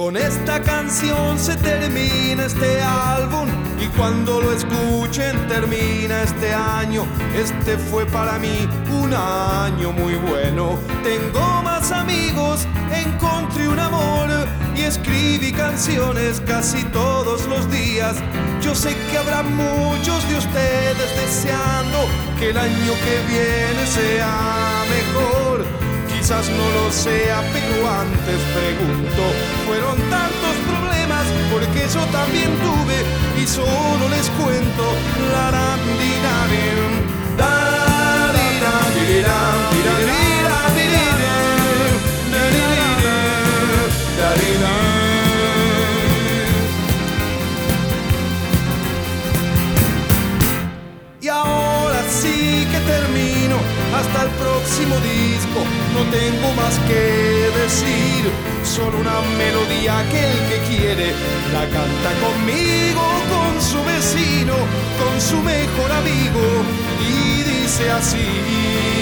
Con esta canción se termina este álbum y cuando lo escuchen termina este año. Este fue para mí un año muy bueno. Tengo más amigos, encontré un amor y escribí canciones casi todos los días. Yo sé que habrá muchos de ustedes deseando que el año que viene sea mejor. Quizás no lo sea, pero antes pregunto, ¿fueron tantos problemas? Porque yo también tuve y solo les cuento. Y ahora sí que termino, hasta el próximo disco no tengo más que decir. Solo una melodía que el que quiere la canta conmigo, con su vecino, con su mejor amigo, y dice así.